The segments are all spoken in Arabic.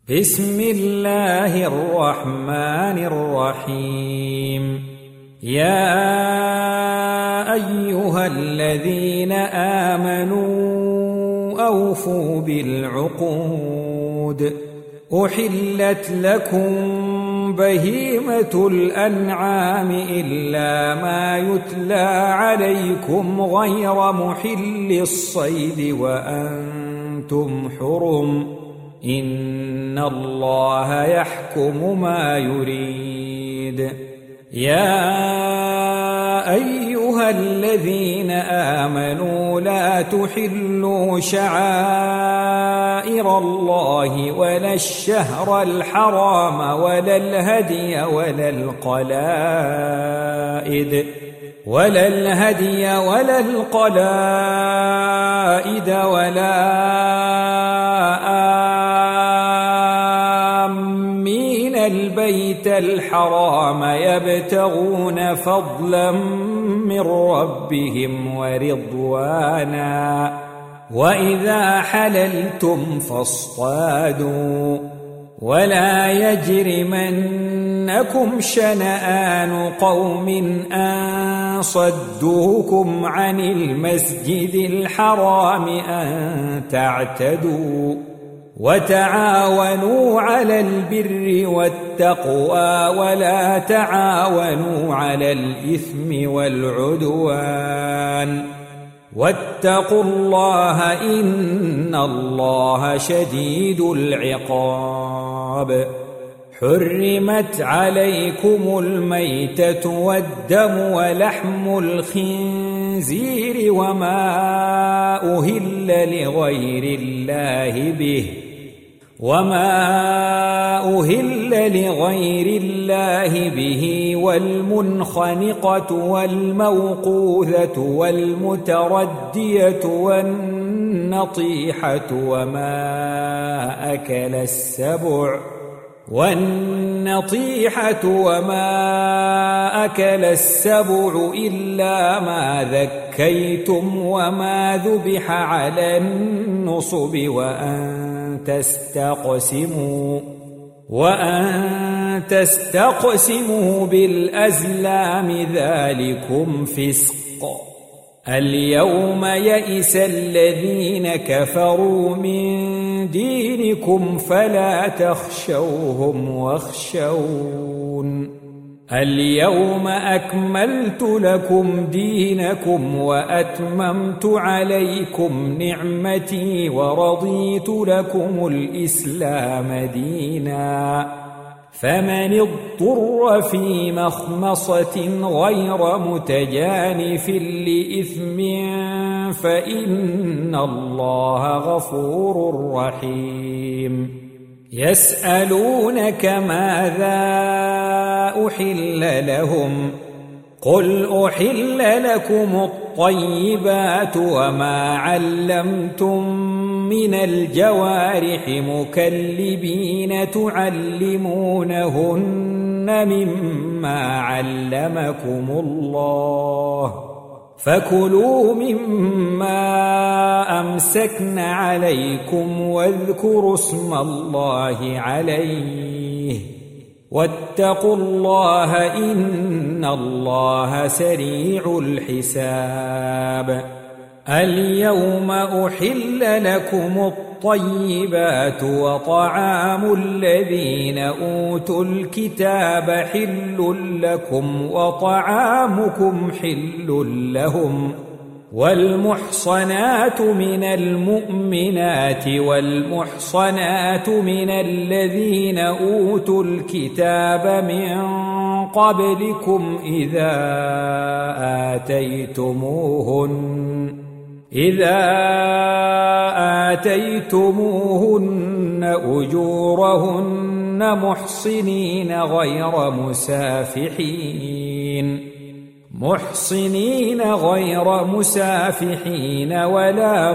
بسم الله الرحمن الرحيم. يا أيها الذين آمنوا أوفوا بالعقود. أحلت لكم بهيمة الأنعام إلا ما يتلى عليكم غير محل الصيد وأنتم حرم. إن الله يحكم ما يريد. يا أيها الذين آمنوا لا تحلوا شعائر الله ولا الشهر الحرام ولا الهدي ولا القلائد ولا آمين البيت الحرام يبتغون فضلا من ربهم ورضوانا. وإذا حللتم فاصطادوا ولا يجرمنكم شنآن قوم أن صدوكم عن المسجد الحرام أن تعتدوا. وتعاونوا على البر والتقوى ولا تعاونوا على الإثم والعدوان. واتقوا الله إن الله شديد العقاب. حرمت عليكم الميتة والدم ولحم الخنزير وما أهل لغير الله به والمنخنقة والموقوذة والمتردية والنطيحة وما أكل السبع إلا ما ذكيتم وما ذبح على النصب وأن تستقسموا بالأزلام ذلكم فسق. اليوم يئس الذين كفروا من دينكم فلا تخشوهم واخشون. اليوم أكملت لكم دينكم وأتممت عليكم نعمتي ورضيت لكم الإسلام دينا. فمن اضطر في مخمصة غير متجانف لإثم فإن الله غفور رحيم. يسألونك ماذا أحل لهم قل أحل لكم الطيبات وما علمتم من الجوارح مكلبين تعلمونهن مما علمكم الله فكلوا مما أمسكن عليكم واذكروا اسم الله عليه واتقوا الله إن الله سريع الحساب. اليوم أحل لكم الطيبات وطعام الذين أوتوا الكتاب حل لكم وطعامكم حل لهم. والمحصنات من المؤمنات والمحصنات من الذين أوتوا الكتاب من قبلكم إذا آتيتموهن أجورهن محصنين غير مسافحين ولا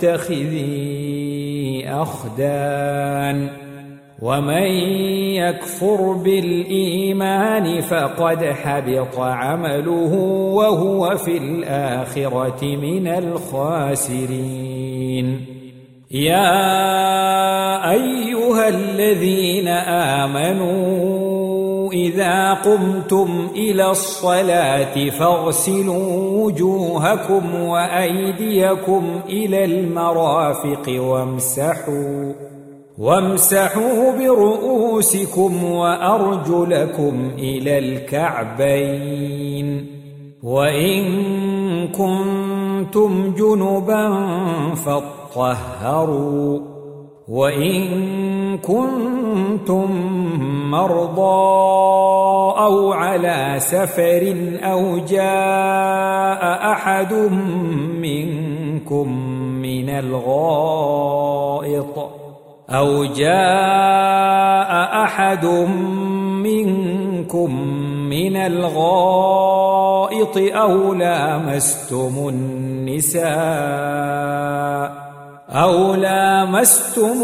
متخذي أخدان. ومن يكفر بالإيمان فقد حبط عمله وهو في الآخرة من الخاسرين. يا أيها الذين آمنوا إذا قمتم إلى الصلاة فاغسلوا وجوهكم وأيديكم إلى المرافق وامسحوا برؤوسكم وأرجلكم إلى الكعبين، وإن كنتم جنبا فاطهروا، وإن كنتم مرضى أو على سفر أو جاء أحد منكم من الغائط أو لامستم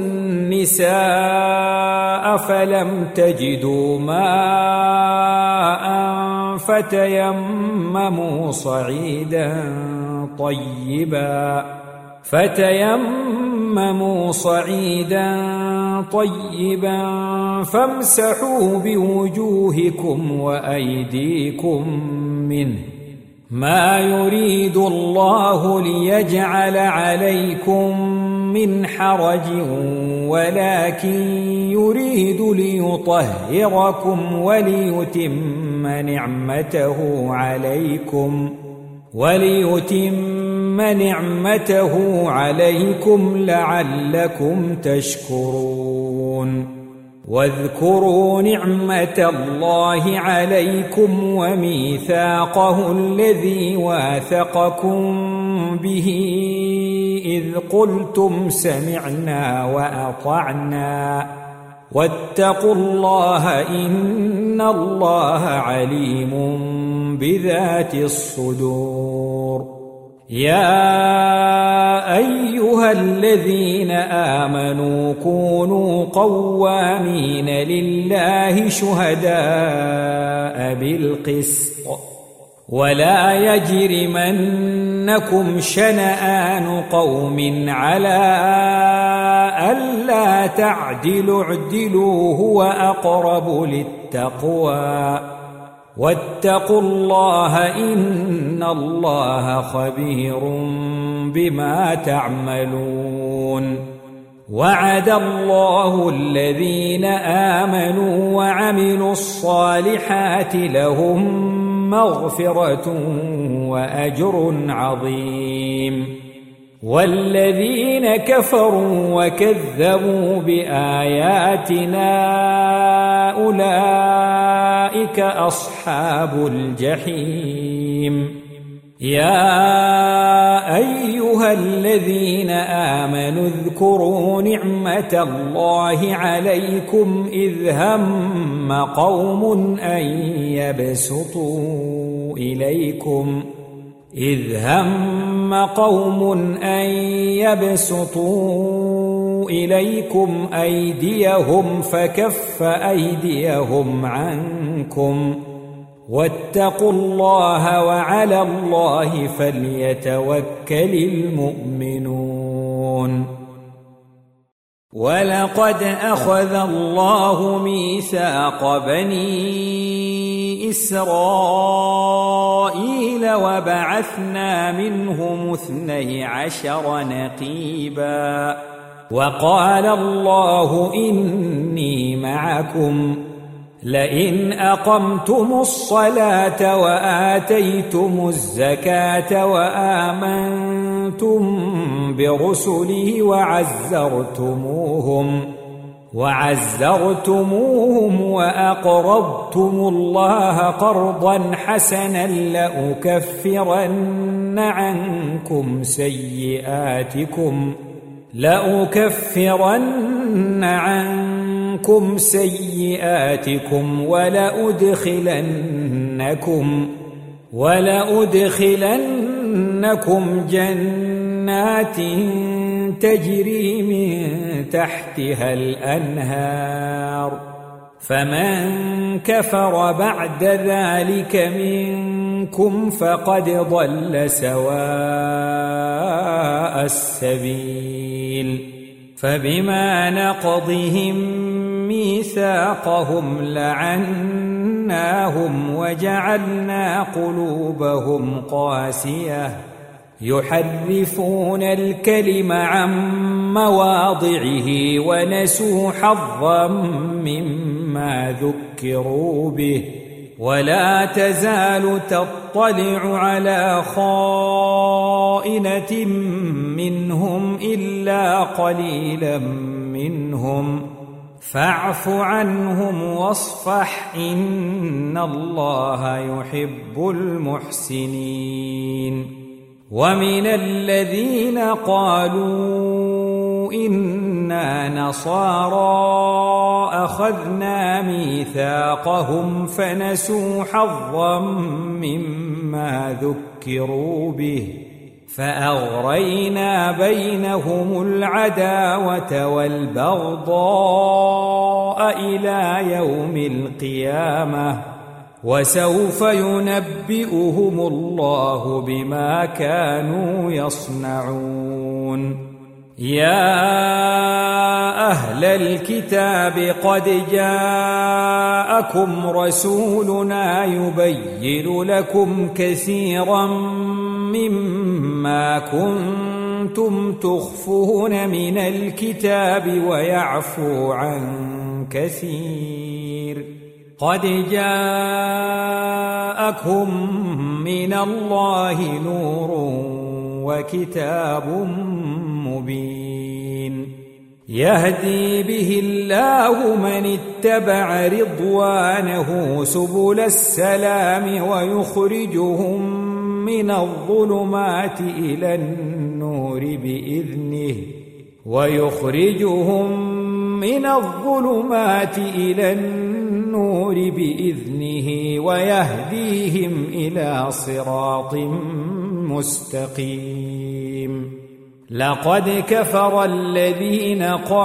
النساء فلم تجدوا ماء فتيمموا صعيدا طيبا فامسحوا بوجوهكم وأيديكم منه، ما يريد الله ليجعل عليكم من حرج ولكن يريد ليطهركم وليتم نعمته عليكم لعلكم تشكرون. واذكروا نعمة الله عليكم وميثاقه الذي واثقكم به إذ قلتم سمعنا وأطعنا واتقوا الله إن الله عليم بذات الصدور. يا أيها الذين آمنوا كونوا قوامين لله شهداء بالقسط ولا يجرمنكم شنآن قوم على ألا تعدلوا اعدلوا هو أقرب للتقوى واتقوا الله إن الله خبير بما تعملون. وعد الله الذين آمنوا وعملوا الصالحات لهم مغفرة وأجر عظيم، والذين كفروا وكذبوا بآياتنا أولئك أصحاب الجحيم. يا أيها الذين آمنوا اذكروا نعمة الله عليكم إذ هم قوم أن يبسطوا إليكم أيديهم فكف أيديهم عنكم واتقوا الله وعلى الله فليتوكل المؤمنون. ولقد أخذ الله ميثاق بني إسرائيل وبعثنا منهم 12 نقيبا وقال الله إني معكم لئن أقمتم الصلاة وآتيتم الزكاة وآمنتم برسلي وعزرتموهم وأقرضتم الله قرضا حسنا لأكفرن عنكم سيئاتكم ولأدخلنكم جنات تجري من تحتها الأنهار، فمن كفر بعد ذلك منكم منكم فقد ضل سواء السبيل فبما نقضهم ميثاقهم لعناهم وجعلنا قلوبهم قاسية يحرفون الكلم عن مواضعه ونسوا حظا مما ذكروا به ولا تزال تطلع على خائنة منهم إلا قليلا منهم فاعف عنهم واصفح إن الله يحب المحسنين ومن الذين قالوا إنا نصارى أخذنا ميثاقهم فنسوا حظا مما ذكروا به فأغرينا بينهم العداوة والبغضاء إلى يوم القيامة وسوف ينبئهم الله بما كانوا يصنعون يا أهل الكتاب قد جاءكم رسولنا يبين لكم كثيرا مما كنتم تخفون من الكتاب ويعفو عن كثير قد جاءكم من الله نور وكتاب مبين يهدي به الله من اتبع رضوانه سبل السلام ويخرجهم من الظلمات إلى النور بإذنه ويهديهم إلى صراط مستقيم لقد كفر الذين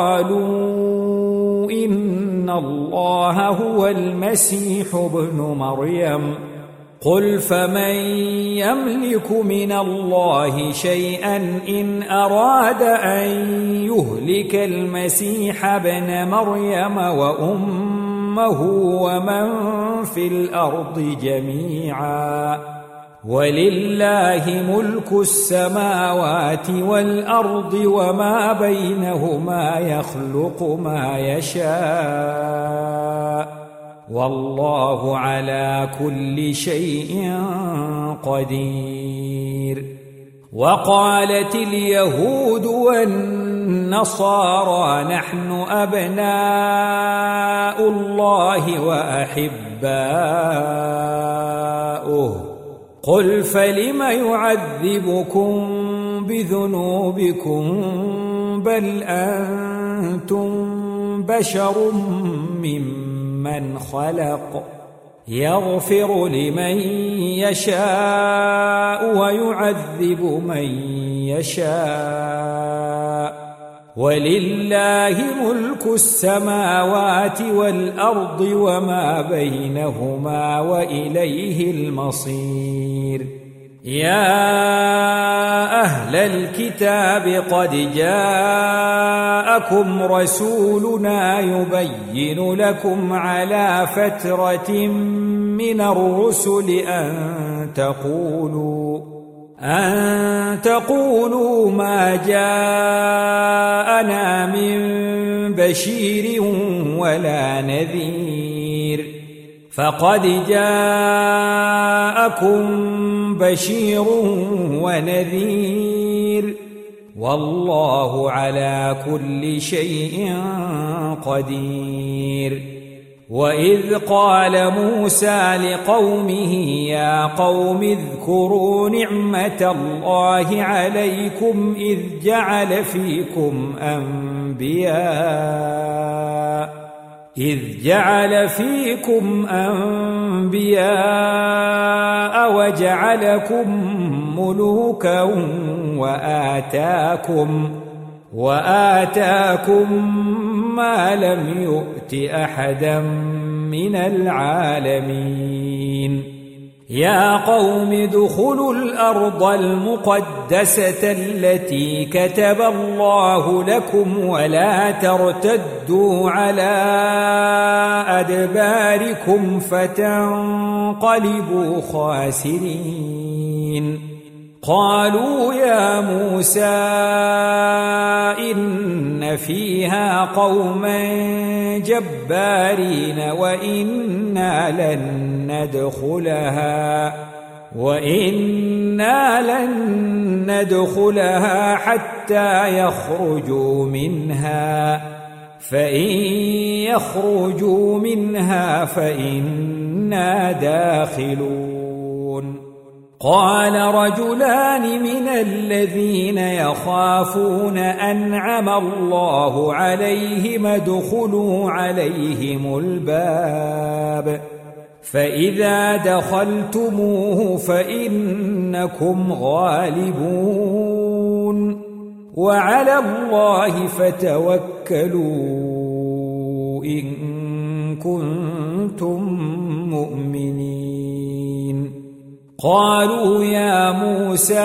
قالوا إن الله هو المسيح ابن مريم قل فمن يملك من الله شيئا إن أراد أن يهلك المسيح ابن مريم وأمه ومن في الأرض جميعا ولله ملك السماوات والأرض وما بينهما يخلق ما يشاء والله على كل شيء قدير وقالت اليهود والنصارى نحن أبناء الله وأحباؤه قل فلم يعذبكم بذنوبكم بل أنتم بشر ممن خلق يغفر لمن يشاء ويعذب من يشاء ولله ملك السماوات والأرض وما بينهما وإليه المصير يا أهل الكتاب قد جاءكم رسولنا يبين لكم على فترة من الرسل أن تقولوا ما جاءنا من بشير ولا نذير فقد جاءكم بشير ونذير والله على كل شيء قدير وإذ قال موسى لقومه يا قوم اذكروا نعمة الله عليكم إذ جعل فيكم أنبياء وجعلكم ملوكا وآتاكم ما لم يؤت أحدا من العالمين يا قوم ادخلوا الأرض المقدسة التي كتب الله لكم ولا ترتدوا على أدباركم فتنقلبوا خاسرين قالوا يا موسى إن فيها قوما جبارين وإنا لن ندخلها حتى يخرجوا منها فإن يخرجوا منها فإنا داخلون قال رجلان من الذين يخافون أنعم الله عليهم ادخلوا عليهم الباب فإذا دخلتموه فإنكم غالبون وعلى الله فتوكلوا إن كنتم مؤمنين قالوا يا موسى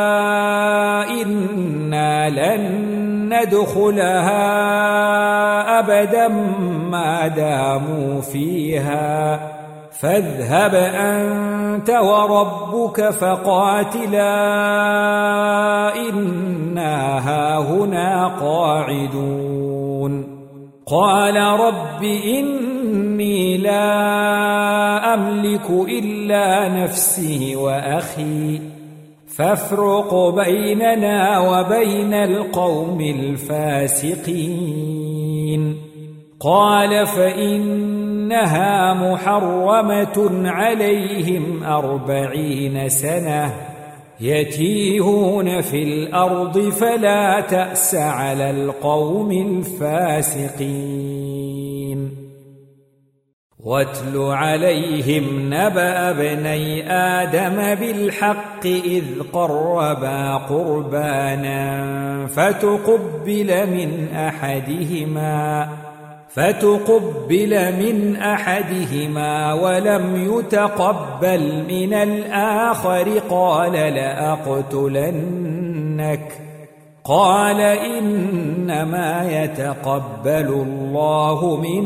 إنا لن ندخلها أبدا ما داموا فيها فاذهب أنت وربك فقاتلا إنا هاهنا قاعدون قال رب إني لا أملك إلا نفسي وأخي فافرق بيننا وبين القوم الفاسقين قال فإنها محرمة عليهم 40 سنة يتيهون في الأرض فلا تأس على القوم الفاسقين واتل عليهم نبأ ابني آدم بالحق إذ قربا قربانا فتقبل من أحدهما ولم يتقبل من الآخر قال لأقتلنك قال إنما يتقبل الله من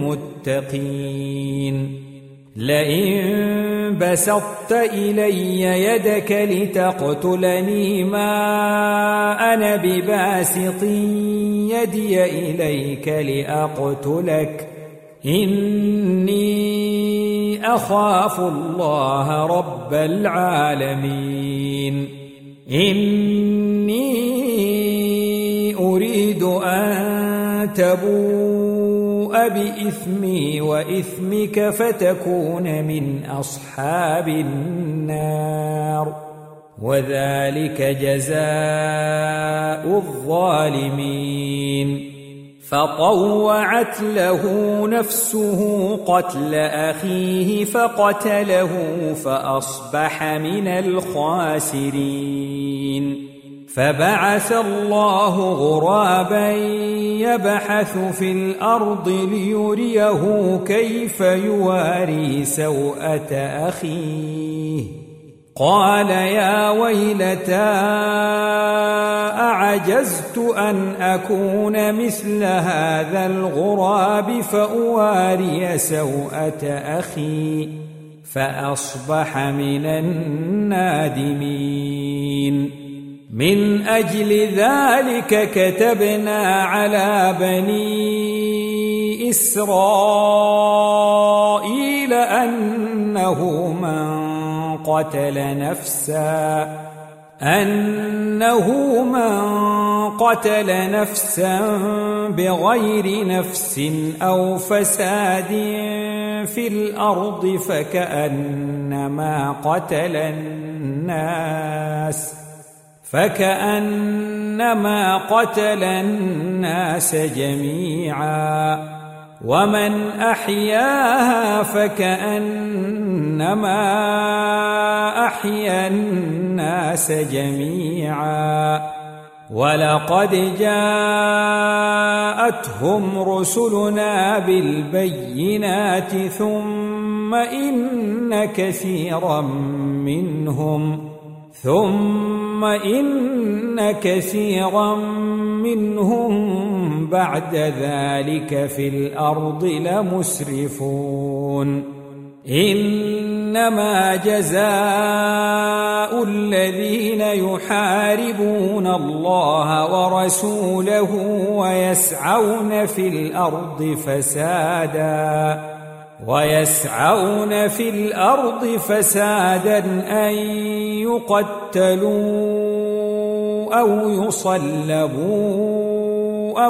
المتقين لئن بسطت إلي يدك لتقتلني ما أنا بباسط يدي إليك لأقتلك إني أخاف الله رب العالمين إني أريد أن تبوء بإثمي وإثمك فتكون من أصحاب النار وذلك جزاء الظالمين فطوعت له نفسه قتل أخيه فقتله فأصبح من الخاسرين فبعث الله غرابا يبحث في الأرض ليريه كيف يواري سوءة أخيه قال يا ويلتى أعجزت أن أكون مثل هذا الغراب فأواري سوءة أخي فأصبح من النادمين من أجل ذلك كتبنا على بني إسرائيل أنه من قتل نفسا بغير نفس أو فساد في الأرض فكأنما قتل الناس جميعا ومن أحياها فكأنما أحيا الناس جميعا ولقد جاءتهم رسلنا بالبينات ثم ثم إن كثيرا منهم بعد ذلك في الأرض لمسرفون إنما جزاء الذين يحاربون الله ورسوله ويسعون في الأرض فسادا أن يقتلوا أو يصلبوا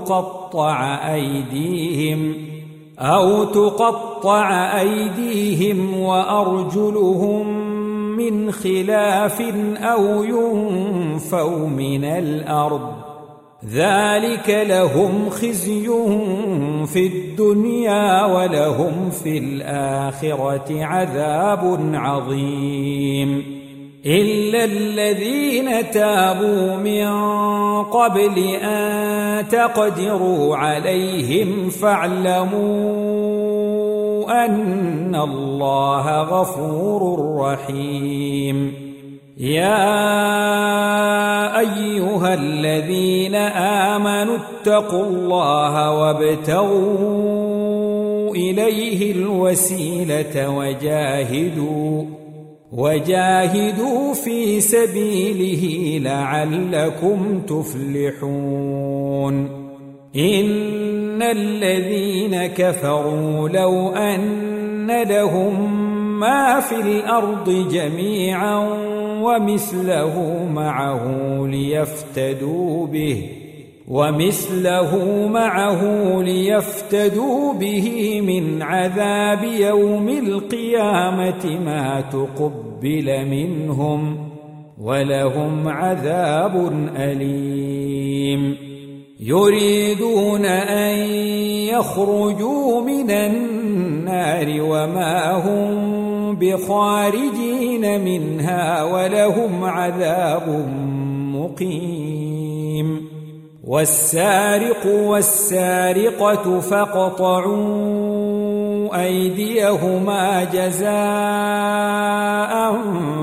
أو تقطع أيديهم وأرجلهم من خلاف أو ينفوا من الأرض ذلك لهم خزي في الدنيا ولهم في الآخرة عذاب عظيم إلا الذين تابوا من قبل أن تقدروا عليهم فاعلموا أن الله غفور رحيم يا أيها الذين آمنوا اتقوا الله وابتغوا إليه الوسيلة وجاهدوا في سبيله لعلكم تفلحون إن الذين كفروا لو أن لهم ما في الأرض جميعا ومثله معه ليفتدوا به من عذاب يوم القيامة ما تقبل منهم ولهم عذاب أليم يريدون أن يخرجوا من النار وما هم بخارجين منها ولهم عذاب مقيم والسارق والسارقة فاقطعوا أيديهما جزاء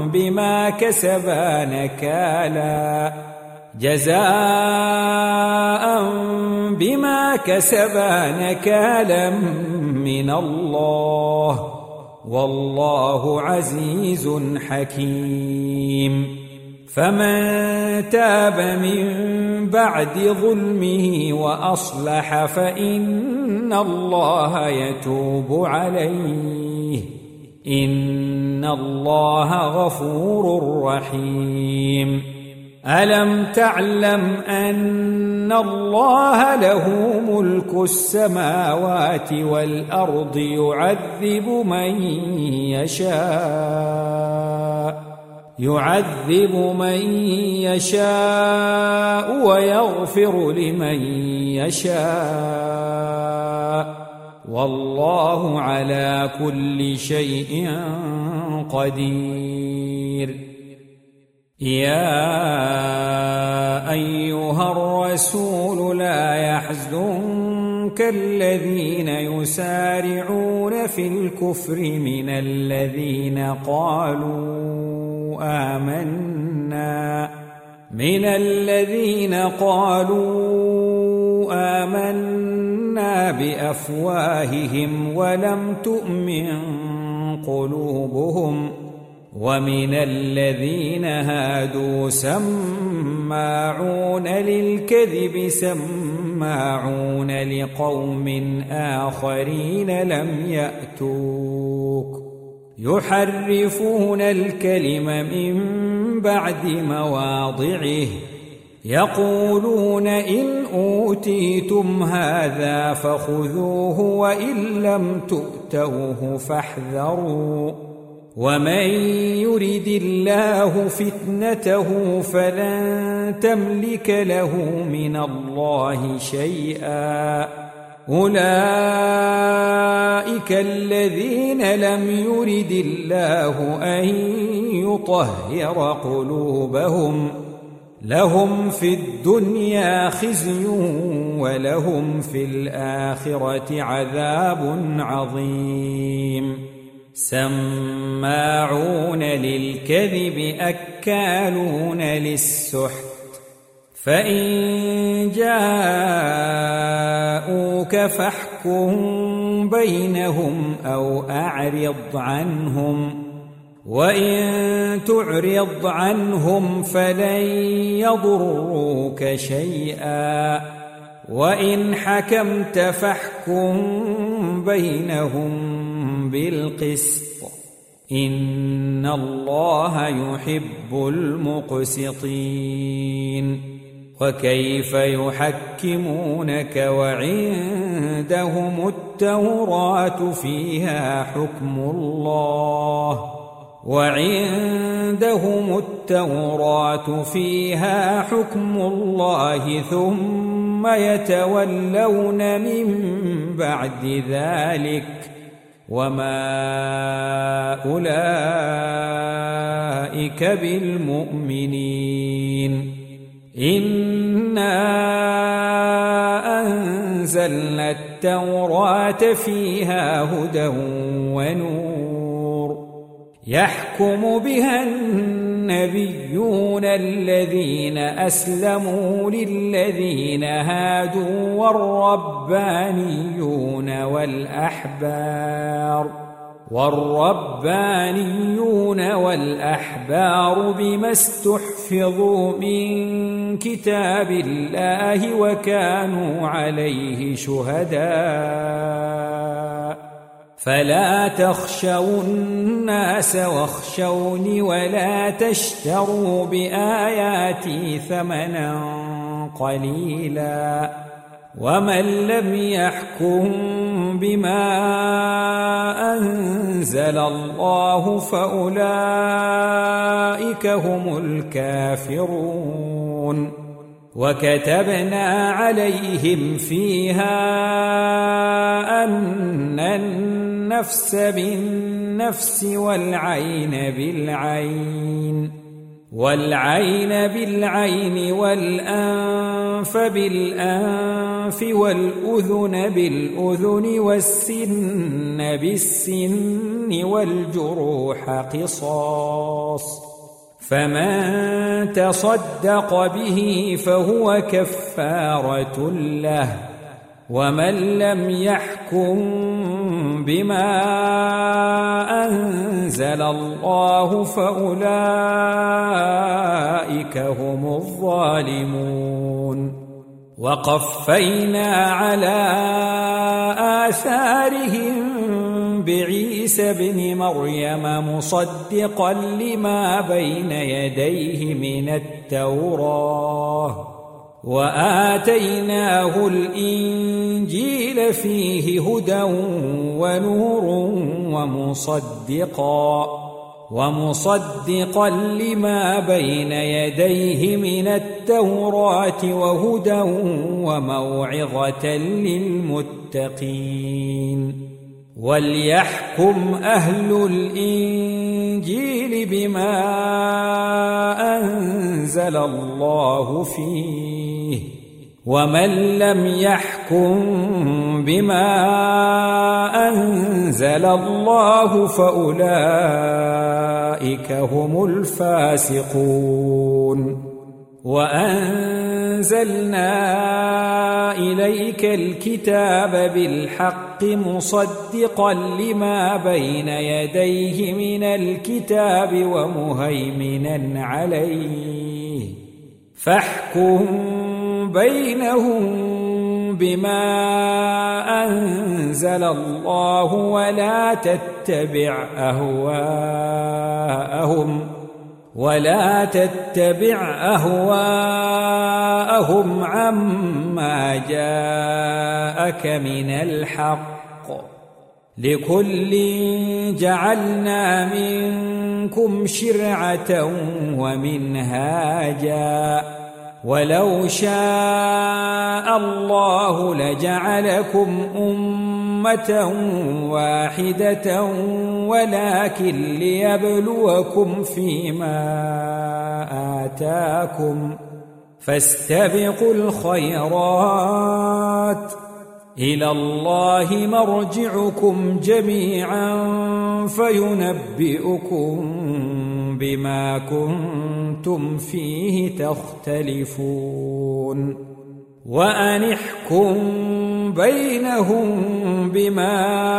بما كسبا نكالا من الله والله عزيز حكيم فمن تاب من بعد ظلمه وأصلح فإن الله يتوب عليه إن الله غفور رحيم ألم تعلم أن الله له ملك السماوات والأرض يعذب من يشاء ويغفر لمن يشاء والله على كل شيء قدير يا أيها الرسول لا يحزنك الذين يسارعون في الكفر من الذين قالوا آمنا بأفواههم ولم تؤمن قلوبهم ومن الذين هادوا سماعون للكذب سماعون لقوم آخرين لم يأتوك يحرفون الكلم من بعد مواضعه يقولون إن أوتيتم هذا فخذوه وإن لم تؤتوه فاحذروا ومن يرد الله فتنته فلن تملك له من الله شيئا أولئك الذين لم يرد الله أن يطهر قلوبهم لهم في الدنيا خزي ولهم في الآخرة عذاب عظيم سماعون للكذب أكالون للسحت فإن جاءوك فاحكم بينهم أو أعرض عنهم وإن تعرض عنهم فلن يضروك شيئا وإن حكمت فاحكم بينهم بالقسط إن الله يحب المقسطين وكيف يحكمونك وعندهم التوراة فيها حكم الله ثم يتولون من بعد ذلك وما أولئك بالمؤمنين إنا أنزلنا التوراة فيها هدى ونور يحكم بها النبيون الذين أسلموا للذين هادوا والربانيون والأحبار بما استحفظوا من كتاب الله وكانوا عليه شهداء فلا تخشوا الناس واخشوني ولا تشتروا بآياتي ثمنا قليلا ومن لم يحكم بما أنزل الله فأولئك هم الكافرون وكتبنا عليهم فيها أن النفس بالنفس والعين بالعين والأنف بالأنف والأذن بالأذن والسن بالسن والجروح قصاص فمن تصدق به فهو كفارة له ومن لم يحكم بما أنزل الله فأولئك هم الظالمون وقفينا على آثارهم بعيسى ابن مريم مصدقا لما بين يديه من التوراة وآتيناه الإنجيل فيه هدى ونور ومصدقا لما بين يديه من التوراة وهدى وموعظة للمتقين وليحكم أهل الإنجيل بما أنزل الله فيه ومن لم يحكم بما أنزل الله فأولئك هم الفاسقون وأنزلنا إليك الكتاب بالحق مصدقا لما بين يديه من الكتاب ومهيمنا عليه فاحكم بينهم بما أنزل الله ولا تتبع أهواءهم عما جاءك من الحق لكل جعلنا منكم شرعة ومنهاجا ولو شاء الله لجعلكم أمة واحدة ولكن ليبلوكم فيما آتاكم فاستبقوا الخيرات إلى الله مرجعكم جميعا فينبئكم بما كنتم فيه تختلفون وأن احكم بينهم بما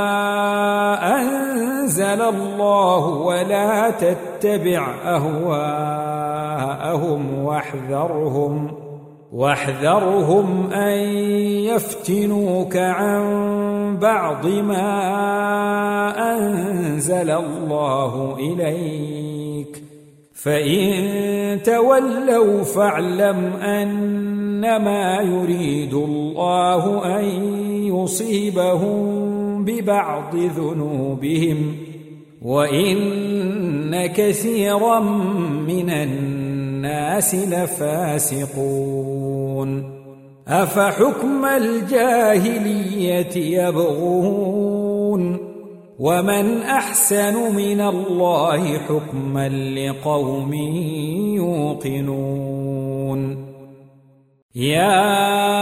أنزل الله ولا تتبع أهواءهم واحذرهم أن يفتنوك عن بعض ما أنزل الله إليك فإن تولوا فاعلم أنما يريد الله أن يصيبهم ببعض ذنوبهم وإن كثيرا من الناس لفاسقون أفحكم الجاهلية يبغون ومن أحسن من الله حكما لقوم يوقنون يا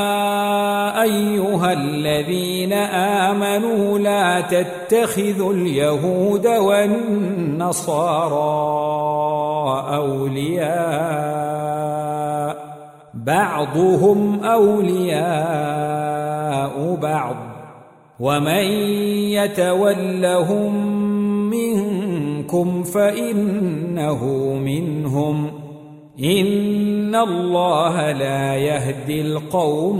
أيها الذين آمنوا لا تتخذوا اليهود والنصارى أولياء بعضهم أولياء بعض ومن يتولهم منكم فإنه منهم إن الله لا يهدي القوم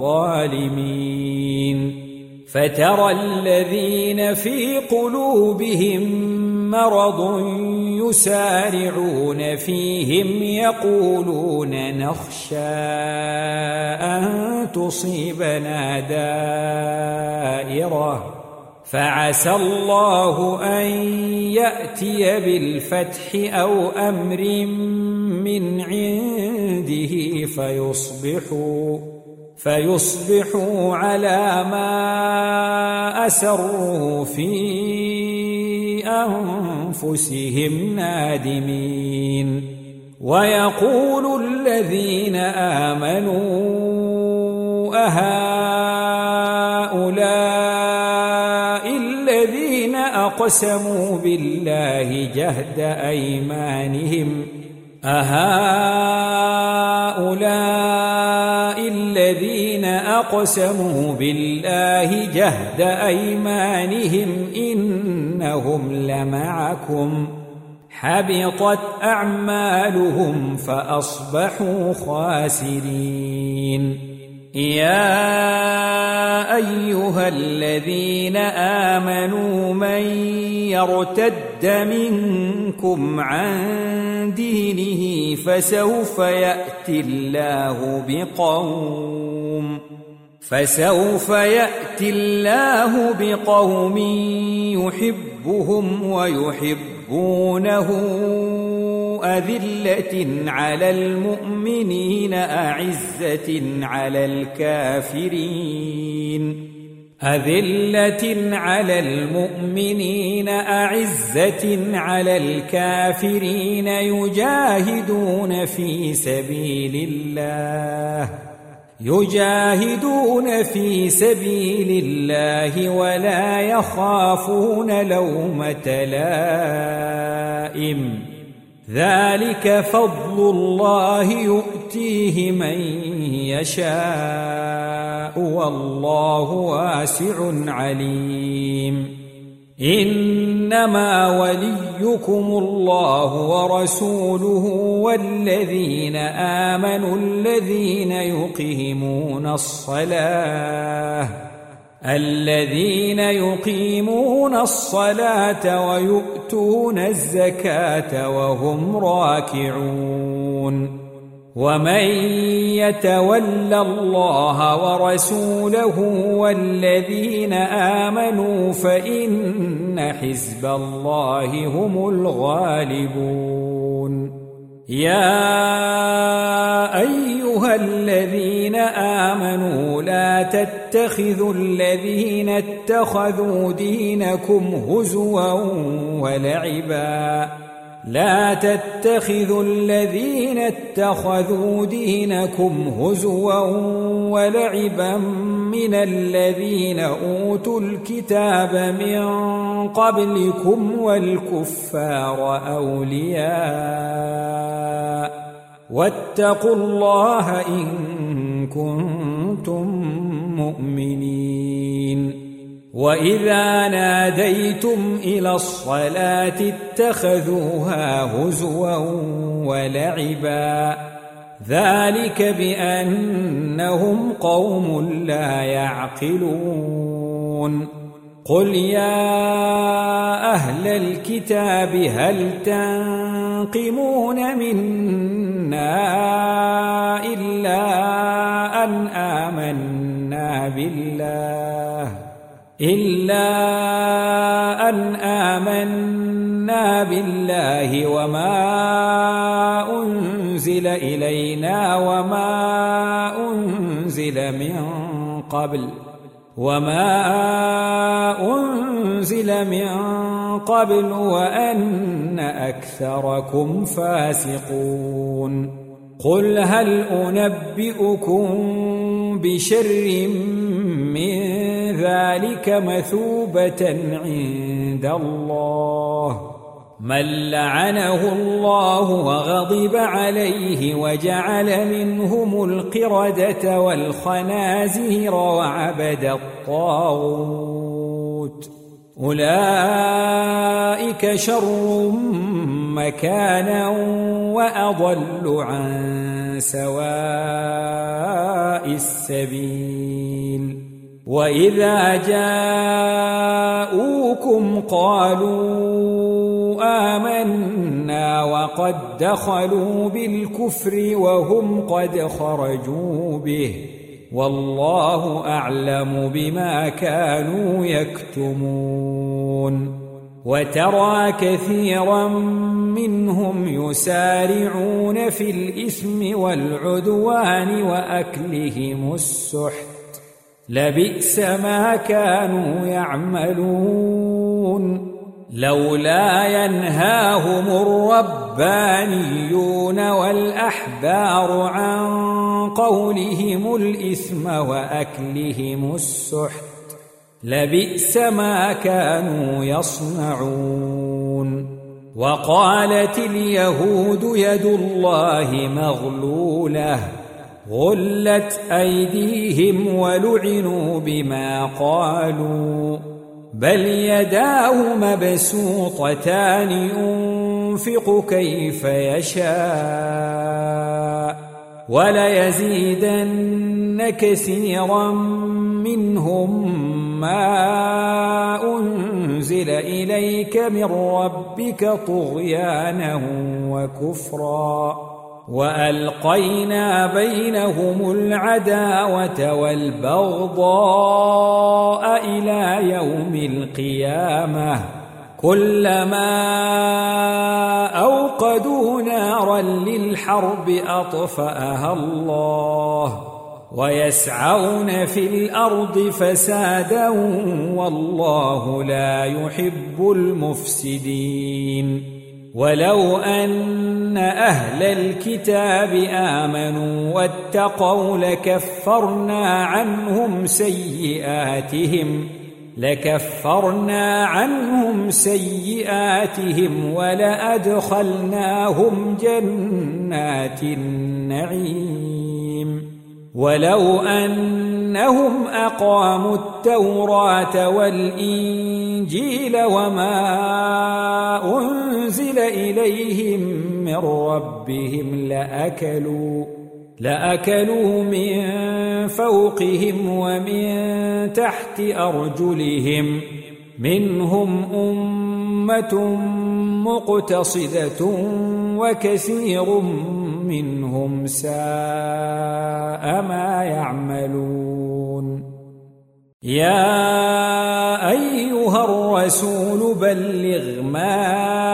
الظالمين فترى الذين في قلوبهم مرض يسارعون فيهم يقولون نخشى أن تصيبنا دائرة فعسى الله أن يأتي بالفتح أو أمر من عنده فيصبحوا على ما أسروا في أنفسهم نادمين ويقول الذين آمنوا أهؤلاء الذين أقسموا بالله جهد أيمانهم أهؤلاء الذين أقسموا بالله جهد أيمانهم إنهم لمعكم حبطت أعمالهم فأصبحوا خاسرين يا أيها الذين آمنوا من يرتد منكم عن دينه فسوف يأتي الله بقوم يحبهم ويحبونه أذلة على المؤمنين أعزة على الكافرين يجاهدون في سبيل الله ولا يخافون لومة لائم ذلك فضل الله يؤتيه من يشاء والله واسع عليم إنما وليكم الله ورسوله والذين آمنوا الذين يقيمون الصلاة ويؤتون الزكاة وهم راكعون ومن يتول الله ورسوله والذين آمنوا فإن حزب الله هم الغالبون يا أيها الذين آمنوا لا تتخذوا الذين اتخذوا دينكم هزوا لا تتخذوا الذين اتخذوا دينكم هزوا ولعبا من الذين أوتوا الكتاب من قبلكم والكفار أولياء واتقوا الله إن كنتم مؤمنين. وإذا ناديتم إلى الصلاة اتخذوها هزوا ولعبا ذلك بأنهم قوم لا يعقلون. قل يا أهل الكتاب هل تنقمون منا إلا أن آمنا بالله وما أنزل إلينا وما أنزل من قبل وأن أكثركم فاسقون. قل هل أنبئكم بشر من ذلك مثوبة عند الله من لعنه الله وغضب عليه وجعل منهم القردة والخنازير وعبد الطاغوت أولئك شر مكانا وأضل عن سواء السبيل. وإذا جاءوكم قالوا آمنا وقد دخلوا بالكفر وهم قد خرجوا به والله أعلم بما كانوا يكتمون. وترى كثيرا منهم يسارعون في الإثم والعدوان وأكلهم السحت لبئس ما كانوا يعملون. لولا ينهاهم الربانيون والأحبار عن قولهم الإثم وأكلهم السحت لبئس ما كانوا يصنعون. وقالت اليهود يد الله مغلولة غلت أيديهم ولعنوا بما قالوا بل يداه مبسوطتان ينفق كيف يشاء وليزيدن كثيرا منهم ما أنزل إليك من ربك طغيانا وكفرا وألقينا بينهم العداوة والبغضاء إلى يوم القيامة كلما أوقدوا نارا للحرب أطفأها الله ويسعون في الأرض فسادا والله لا يحب المفسدين. ولو أن أهل الكتاب آمنوا واتقوا لكفرنا عنهم سيئاتهم ولأدخلناهم جنات النعيم. ولو أنهم أقاموا التوراة والإنجيل وما أنزل إليهم من ربهم لأكلوا من فوقهم ومن تحت أرجلهم منهم أمة مقتصدة وكثير منهم ساء ما يعملون. يا أيها الرسول بلغ ما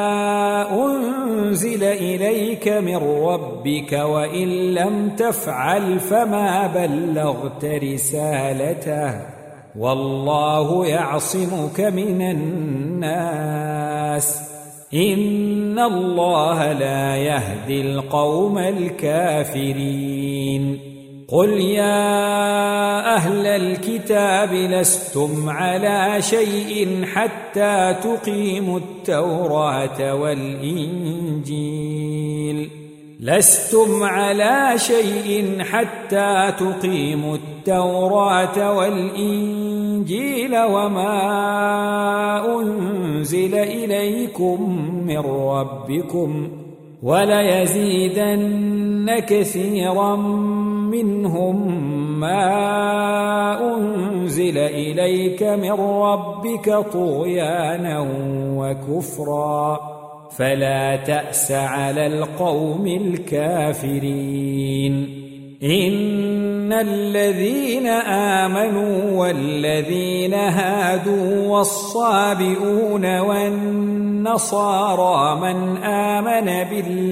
أنزل إليك من ربك وإن لم تفعل فما بلغت رسالته والله يعصمك من الناس إن الله لا يهدي القوم الكافرين قل يا أهل الكتاب لستم على شيء حتى تقيموا التوراة والإنجيل لستم على شيء حتى تقيموا التوراة والإنجيل وما أنزل إليكم من ربكم وليزيدن كثيرا منهم ما أنزل إليك من ربك طغيانا وكفرا فلا تأس على القوم الكافرين إن الذين آمنوا والذين هادوا والصابئون والنصارى من آمن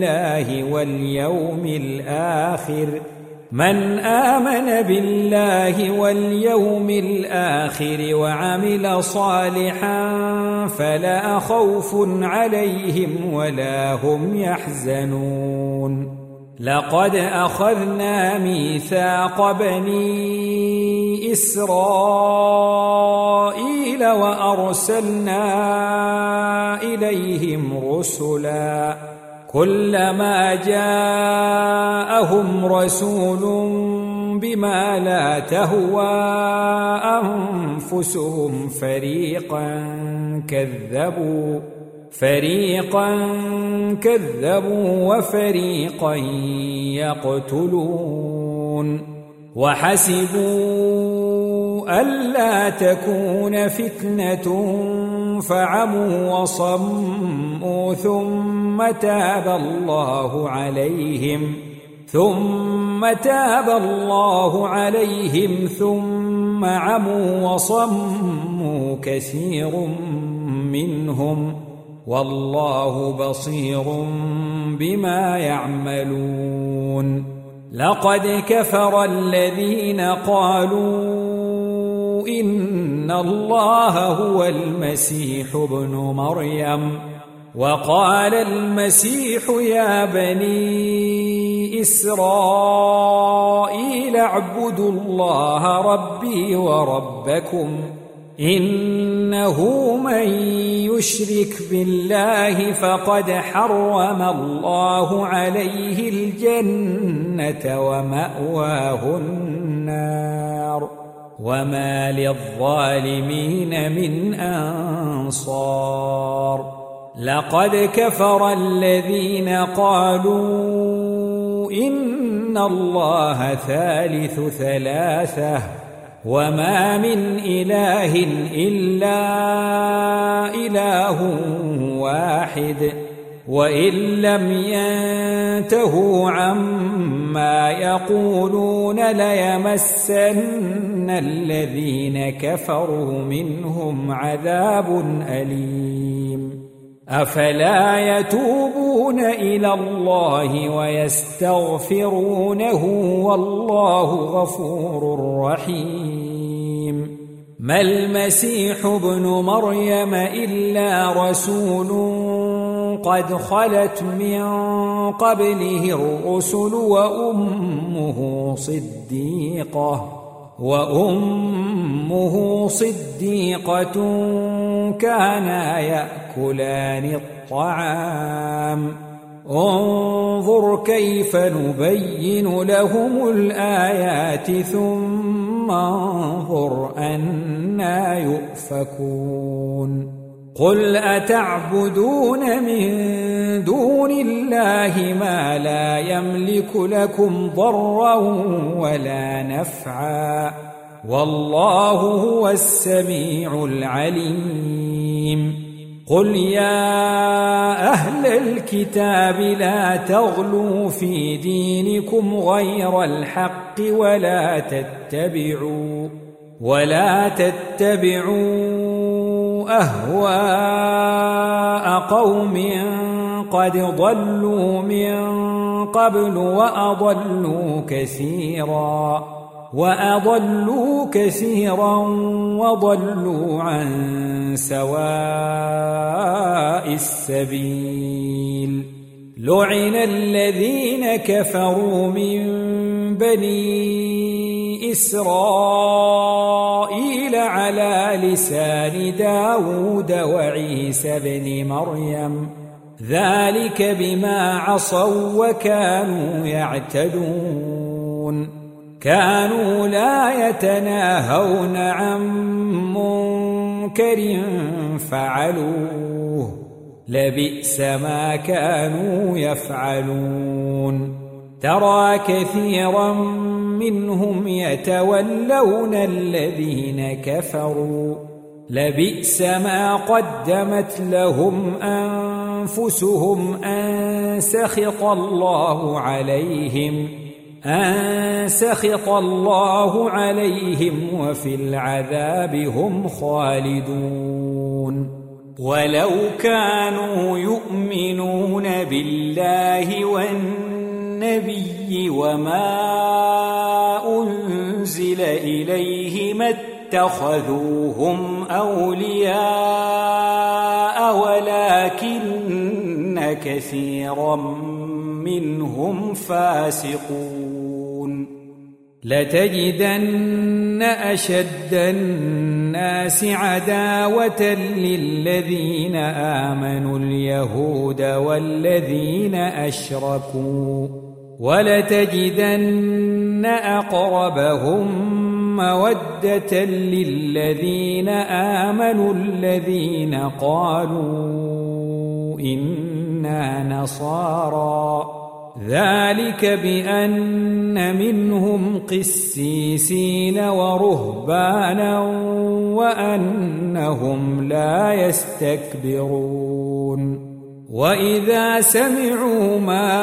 بالله واليوم الآخر وعمل صالحا فلا خوف عليهم ولا هم يحزنون لقد أخذنا ميثاق بني إسرائيل وأرسلنا إليهم رسلا كلما جاءهم رسول بما لا تهوى أنفسهم فريقا كذبوا وفريقا يقتلون وحسبوا ألا تكون فتنة فعموا وصموا ثم تاب الله عليهم ثم عموا وصموا كثير منهم والله بصير بما يعملون لقد كفر الذين قالوا إن الله هو المسيح ابن مريم وقال المسيح يا بني إسرائيل اعبدوا الله ربي وربكم إنه من يشرك بالله فقد حرم الله عليه الجنة ومأواه النار وما للظالمين من أنصار لقد كفر الذين قالوا إن الله ثالث ثلاثة وما من إله إلا إله واحد وإن لم ينتهوا عما يقولون ليمسن الذين كفروا منهم عذاب أليم أفلا يتوبون إلى الله ويستغفرونه والله غفور رحيم ما المسيح ابن مريم إلا رسول قد خلت من قبله الرسل وأمه صديقة كانا يأكلان الطعام انظر كيف نبين لهم الآيات ثم انظر أنى يؤفكون قل أتعبدون من دون الله ما لا يملك لكم ضرا ولا نفعا والله هو السميع العليم قل يا أهل الكتاب لا تغلوا في دينكم غير الحق ولا تتبعوا أهواء قوم قد ضلوا من قبل وأضلوا كثيرا وأضلوا كثيرا وضلوا عن سواء السبيل لعن الذين كفروا من بني إسرائيل على لسان داود وعيسى بن مريم ذلك بما عصوا وكانوا يعتدون كانوا لا يتناهون عن منكر فعلوه لبئس ما كانوا يفعلون ترى كثيرا منهم يتولون الذين كفروا لبئس ما قدمت لهم أنفسهم أن سخط الله عليهم وفي العذاب هم خالدون ولو كانوا يؤمنون بالله والنبي وما أنزل إليه ما اتخذوهم أولياء ولكن كثيرا منهم فاسقون لتجدن أشد الناس عداوة للذين آمنوا اليهود والذين أشركوا ولتجدن أقربهم مودة للذين آمنوا الذين قالوا إنا نصارى ذلك بأن منهم قسيسين ورهبانا وأنهم لا يستكبرون وإذا سمعوا ما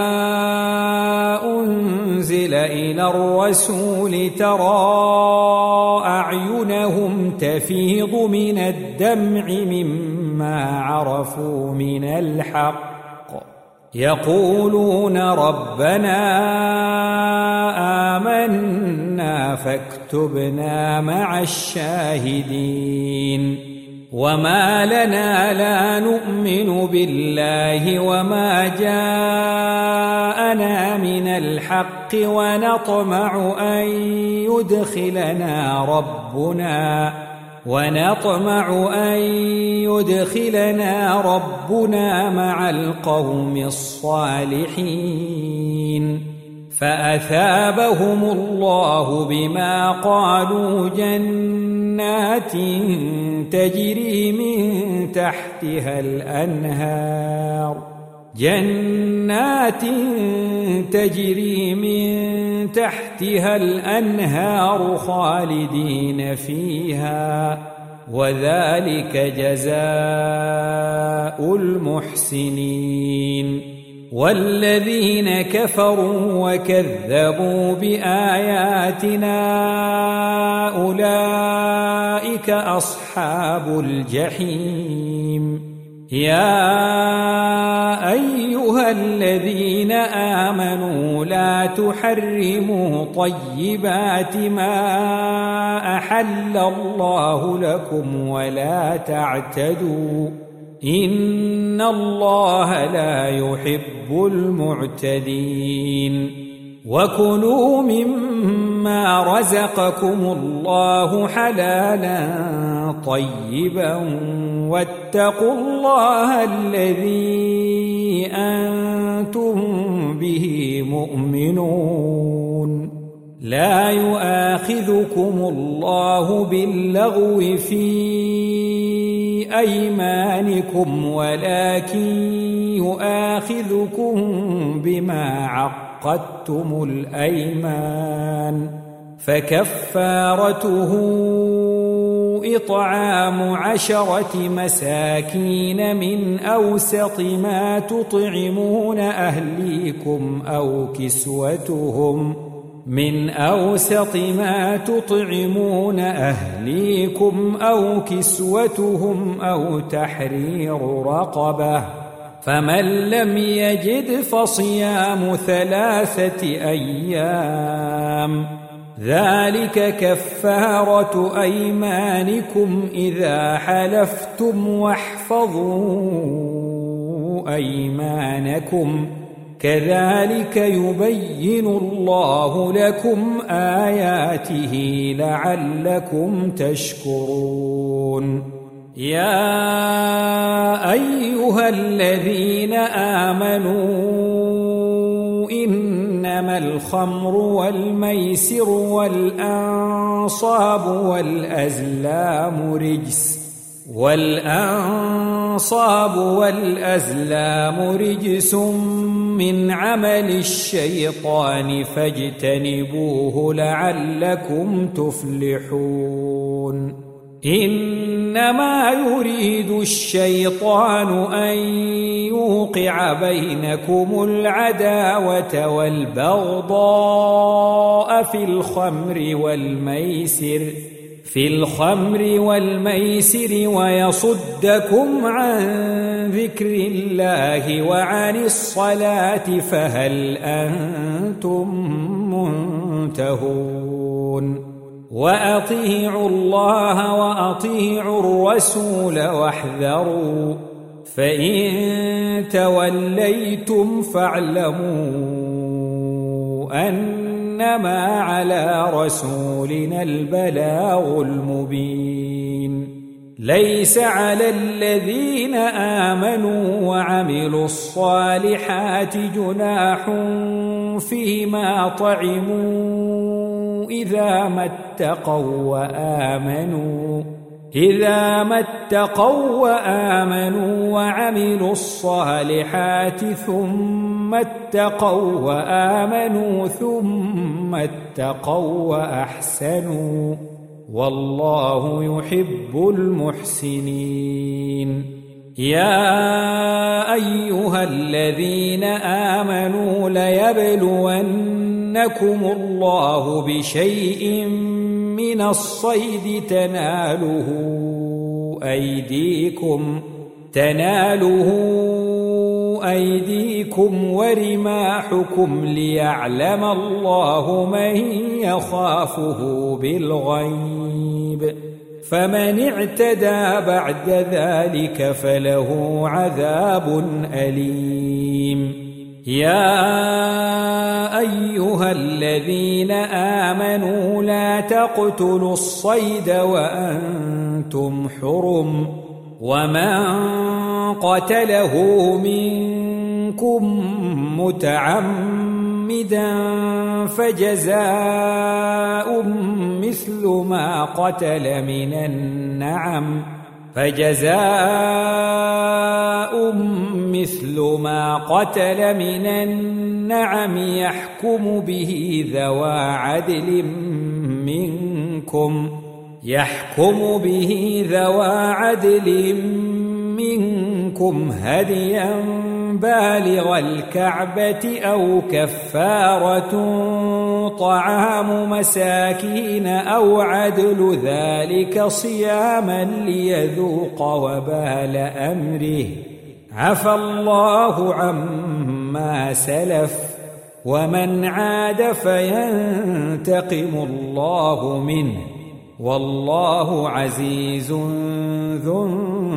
أنزل إلى الرسول ترى أعينهم تفيض من الدمع مما عرفوا من الحق يقولون ربنا آمنا فاكتبنا مع الشاهدين وما لنا لا نؤمن بالله وما جاءنا من الحق ونطمع أن يدخلنا ربنا مع القوم الصالحين فأثابهم الله بما قالوا جنات تجري من تحتها الأنهار خالدين فيها وذلك جزاء المحسنين والذين كفروا وكذبوا بآياتنا أولئك أصحاب الجحيم يا أيها الذين آمنوا لا تحرموا طيبات ما أحل الله لكم ولا تعتدوا إن الله لا يحب المعتدين وكلوا مما رزقكم الله حلالا طيبا واتقوا الله الذي أنتم به مؤمنون لا يؤاخذكم الله باللغو في أيمانكم ولكن يؤاخذكم بما عقدتم الأيمان فكفارته إطعام 10 مساكين من أوسط ما تطعمون أهليكم أو كسوتهم أو تحرير رقبة فمن لم يجد فصيام 3 أيام ذلك كفارة أيمانكم إذا حلفتم واحفظوا أيمانكم كذلك يبين الله لكم آياته لعلكم تشكرون يا أيها الذين آمنوا إنما الخمر والميسر والأنصاب والأزلام رجس من عمل الشيطان فاجتنبوه لعلكم تفلحون إنما يريد الشيطان أن يوقع بينكم العداوة والبغضاء في الخمر والميسر ويصدكم عن ذكر الله وعن الصلاة فهل أنتم منتهون وأطيعوا الله وأطيعوا الرسول واحذروا فإن توليتم فاعلموا أنما على رسولنا البلاغ المبين ليس على الذين آمنوا وعملوا الصالحات جناح فيما طعموا إذا ما اتقوا وآمنوا وعملوا الصالحات ثم اتقوا وآمنوا ثم اتقوا وأحسنوا والله يحب المحسنين يا أيها الذين آمنوا ليبلونكم الله بشيء من الصيد تناله أيديكم ورماحكم ليعلم الله من يخافه بالغيب فمن اعتدى بعد ذلك فله عذاب أليم يا أيها الذين آمنوا لا تقتلوا الصيد وأنتم حرم ومن قتله منكم متعمدا فجزاء مثل ما قتل من النعم يحكم به ذوى عدل منكم هديا بالغ الكعبة أو كفارة طعام مساكين أو عدل ذلك صياما ليذوق وبال أمره عفى الله عما سلف ومن عاد فينتقم الله منه والله عزيز ذو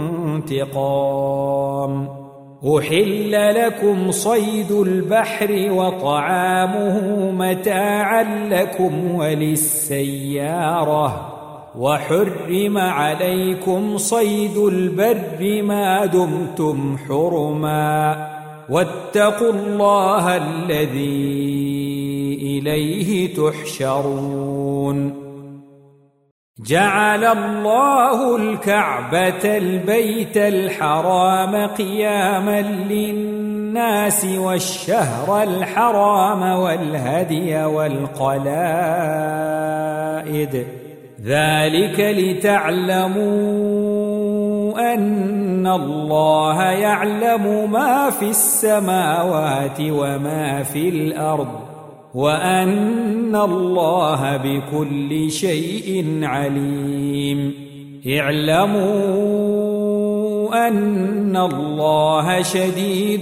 انتقام أحل لكم صيد البحر وطعامه متاعا لكم وللسيارة وحرم عليكم صيد البر ما دمتم حرما واتقوا الله الذي إليه تحشرون جعل الله الكعبة البيت الحرام قياما للناس والشهر الحرام والهدي والقلائد ذلك لتعلموا أن الله يعلم ما في السماوات وما في الأرض وأن الله بكل شيء عليم اعلموا أن الله شديد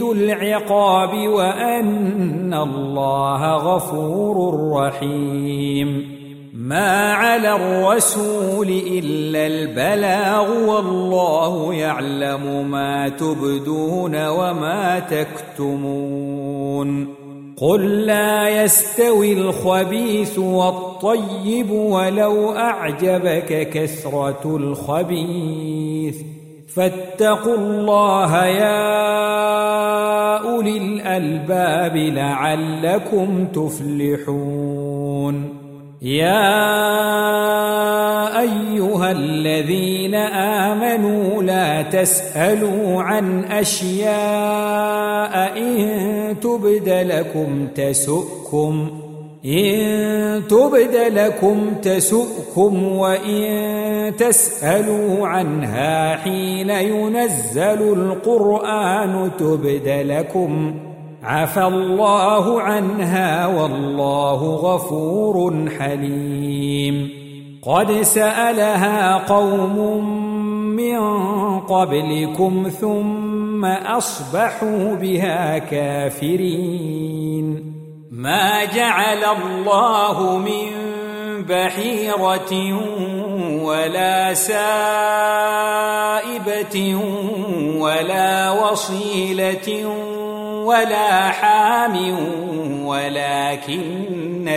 العقاب وأن الله غفور رحيم ما على الرسول إلا البلاغ والله يعلم ما تبدون وما تكتمون قل لا يستوي الخبيث والطيب ولو أعجبك كثرة الخبيث فاتقوا الله يا أولي الألباب لعلكم تفلحون يا أيها الذين آمنوا لا تسألوا عن أشياء إن تبد لكم تسؤكم وإن تسألوا عنها حين ينزل القرآن تبد لكم عفى الله عنها والله غفور حليم قد سألها قوم من قبلكم ثم أصبحوا بها كافرين ما جعل الله من بحيرة ولا سائبة ولا وصيلة ولا حام ولكن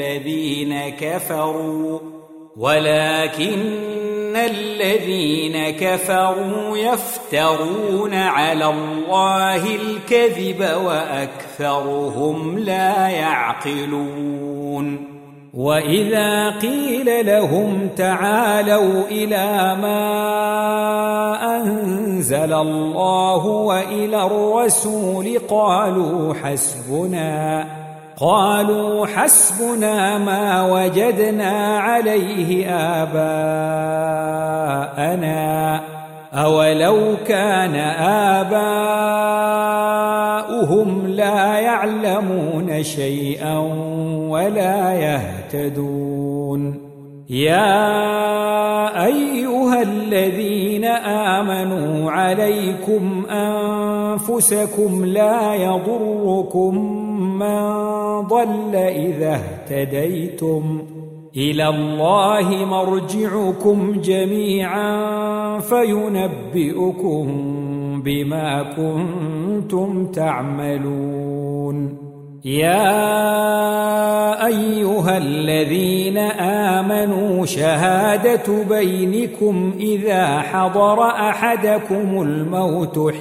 الذين كفروا يفترون على الله الكذب وأكثرهم لا يعقلون وإذا قيل لهم تعالوا إلى ما أنزل الله وإلى الرسول قالوا حسبنا ما وجدنا عليه آباءنا أولو كان آباؤهم لا يعلمون شيئا ولا يهتدون يا أيها الذين آمنوا عليكم أنفسكم لا يضركم من ضل إذا اهتديتم إلى الله مرجعكم جميعا فينبئكم بما كنتم تعملون يا أيها الذين آمنوا شهادة بينكم إذا حضر أحدكم الموت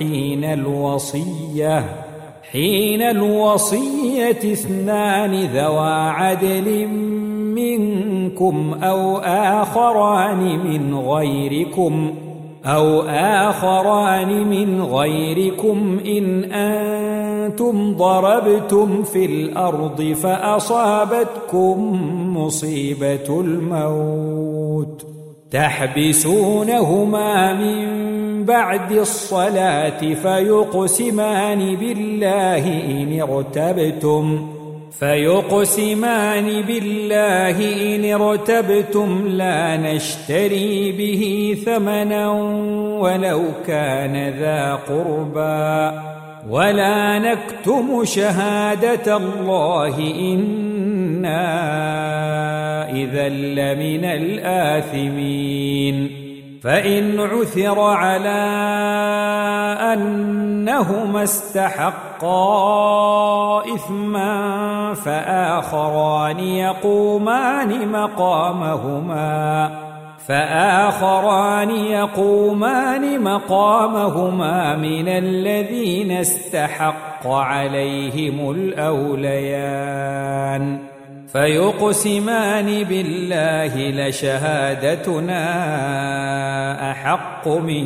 حين الوصية اثنان ذوى عدل منكم أو آخران من غيركم إن أنتم ضربتم في الأرض فأصابتكم مصيبة الموت تحبسونهما من بعد الصلاة فيقسمان بالله إن ارتبتم لا نشتري به ثمنا ولو كان ذا قربى ولا نكتم شهادة الله إنا إذا لمن الآثمين فإن عثر على أنهما استحقا إثما فآخران يقومان مقامهما من الذين استحق عليهم الأوليان فيقسمان بالله لشهادتنا أحق من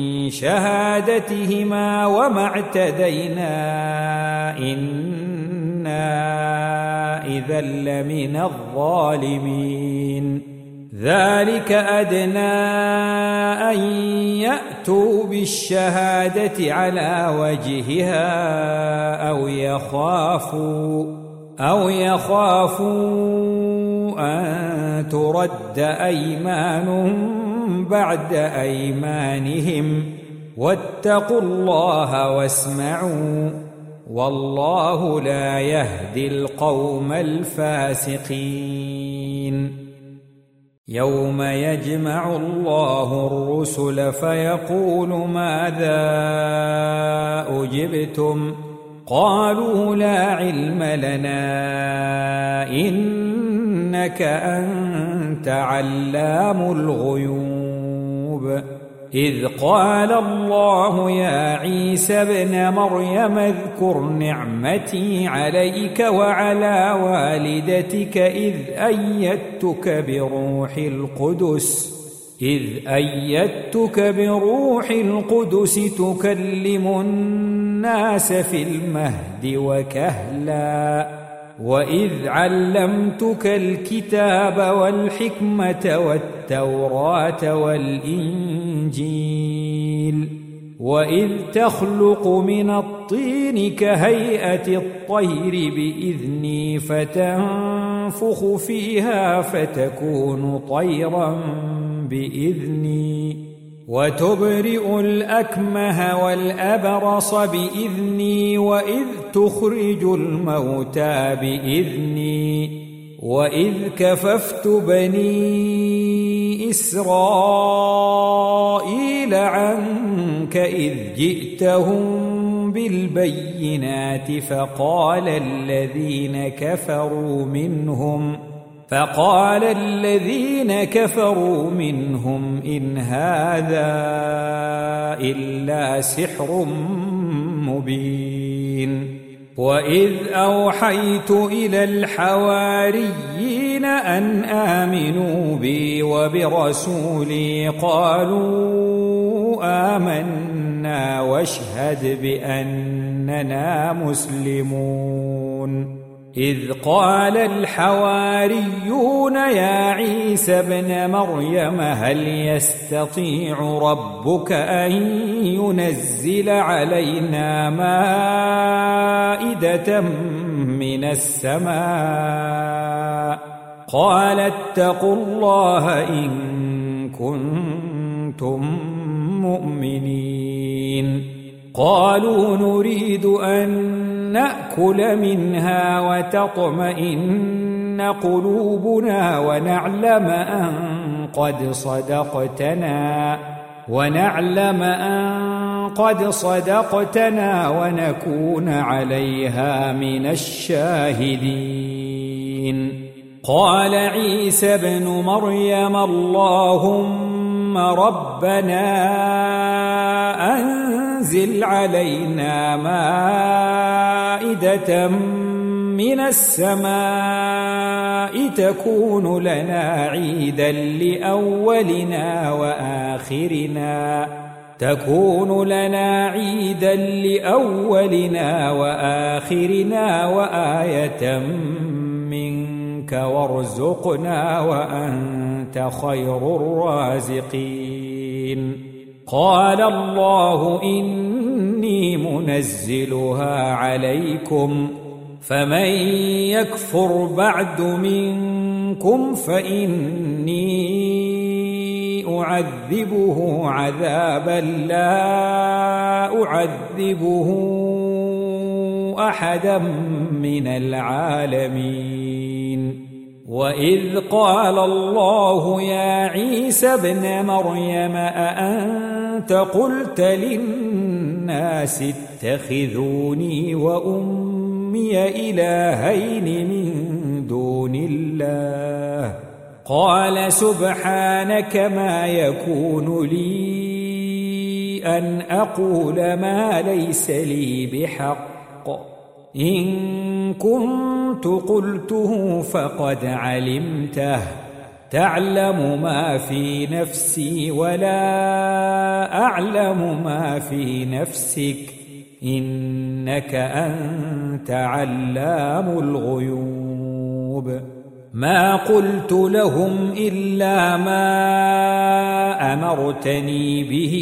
شهادتهما وما اعتدينا إنا إذا لمن الظالمين ذلك أدنى أن يأتوا بالشهادة على وجهها أو يخافوا أن ترد أيمان بعد أيمانهم واتقوا الله واسمعوا والله لا يهدي القوم الفاسقين يوم يجمع الله الرسل فيقول ماذا أجبتم قالوا لا علم لنا إنك أنت علام الغيوب إذ قال الله يا عيسى ابن مريم اذكر نعمتي عليك وعلى والدتك إذ أيدتك بروح القدس تكلم الناس في المهد وكهلا وإذ علمتك الكتاب والحكمة والتوراة والإنجيل وإذ تخلق من الطين كهيئة الطير بإذني فتنفخ فيها فتكون طيرا بإذني وتبرئ الأكمه والأبرص بإذني وإذ تخرج الموتى بإذني وإذ كففت بني إسرائيل عنك إذ جئتهم بالبينات فقال الذين كفروا منهم إن هذا إلا سحر مبين وإذ أوحيت إلى الحواريين أن آمنوا بي وبرسولي قالوا آمنا واشهد بأننا مسلمون إذ قال الحواريون يا عيسى ابن مريم هل يستطيع ربك أن ينزل علينا مائدة من السماء قال اتقوا الله إن كنتم مؤمنين قالوا نريد أن نأكل منها وتطمئن قلوبنا ونعلم أن قد صدقتنا ونكون عليها من الشاهدين قال عيسى ابن مريم اللهم ربنا أنزل علينا مائدة من السماء تكون لنا عيدا لأولنا وآخرنا وآية منك وارزقنا وأنت خير الرازقين قال الله إني منزلها عليكم فمن يكفر بعد منكم فإني أعذبه عذابا لا أعذبه أحدا من العالمين وإذ قال الله يا عيسى ابن مريم أأنت قلت للناس اتخذوني وأمي إلهين من دون الله قال سبحانك ما يكون لي أن أقول ما ليس لي بحق إن كنت قلته فقد علمته تعلم ما في نفسي ولا أعلم ما في نفسك إنك أنت علام الغيوب ما قلت لهم إلا ما أمرتني به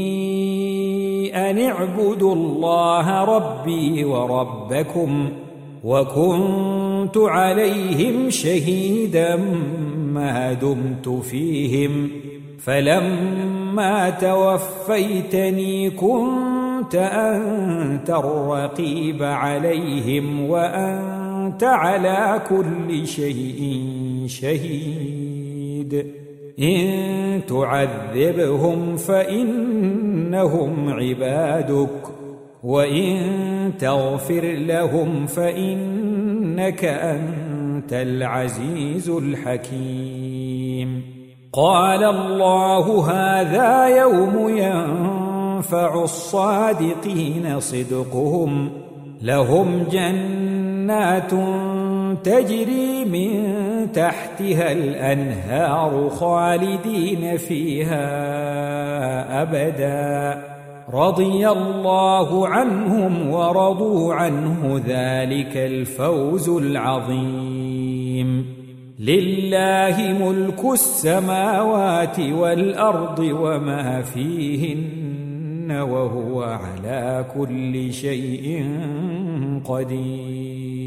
أن اعبدوا الله ربي وربكم وكنت عليهم شهيدا ما دمت فيهم فلما توفيتني كنت أنت الرقيب عليهم وأنت على كل شيء شهيد إن تعذبهم فإنهم عبادك وإن تغفر لهم فإنك أنت العزيز الحكيم. قال الله هذا يوم ينفع الصادقين صدقهم لهم جنات تجري من تحتها الأنهار خالدين فيها أبدا رضي الله عنهم ورضوا عنه ذلك الفوز العظيم. لله ملك السماوات والأرض وما فيهن وهو على كل شيء قدير.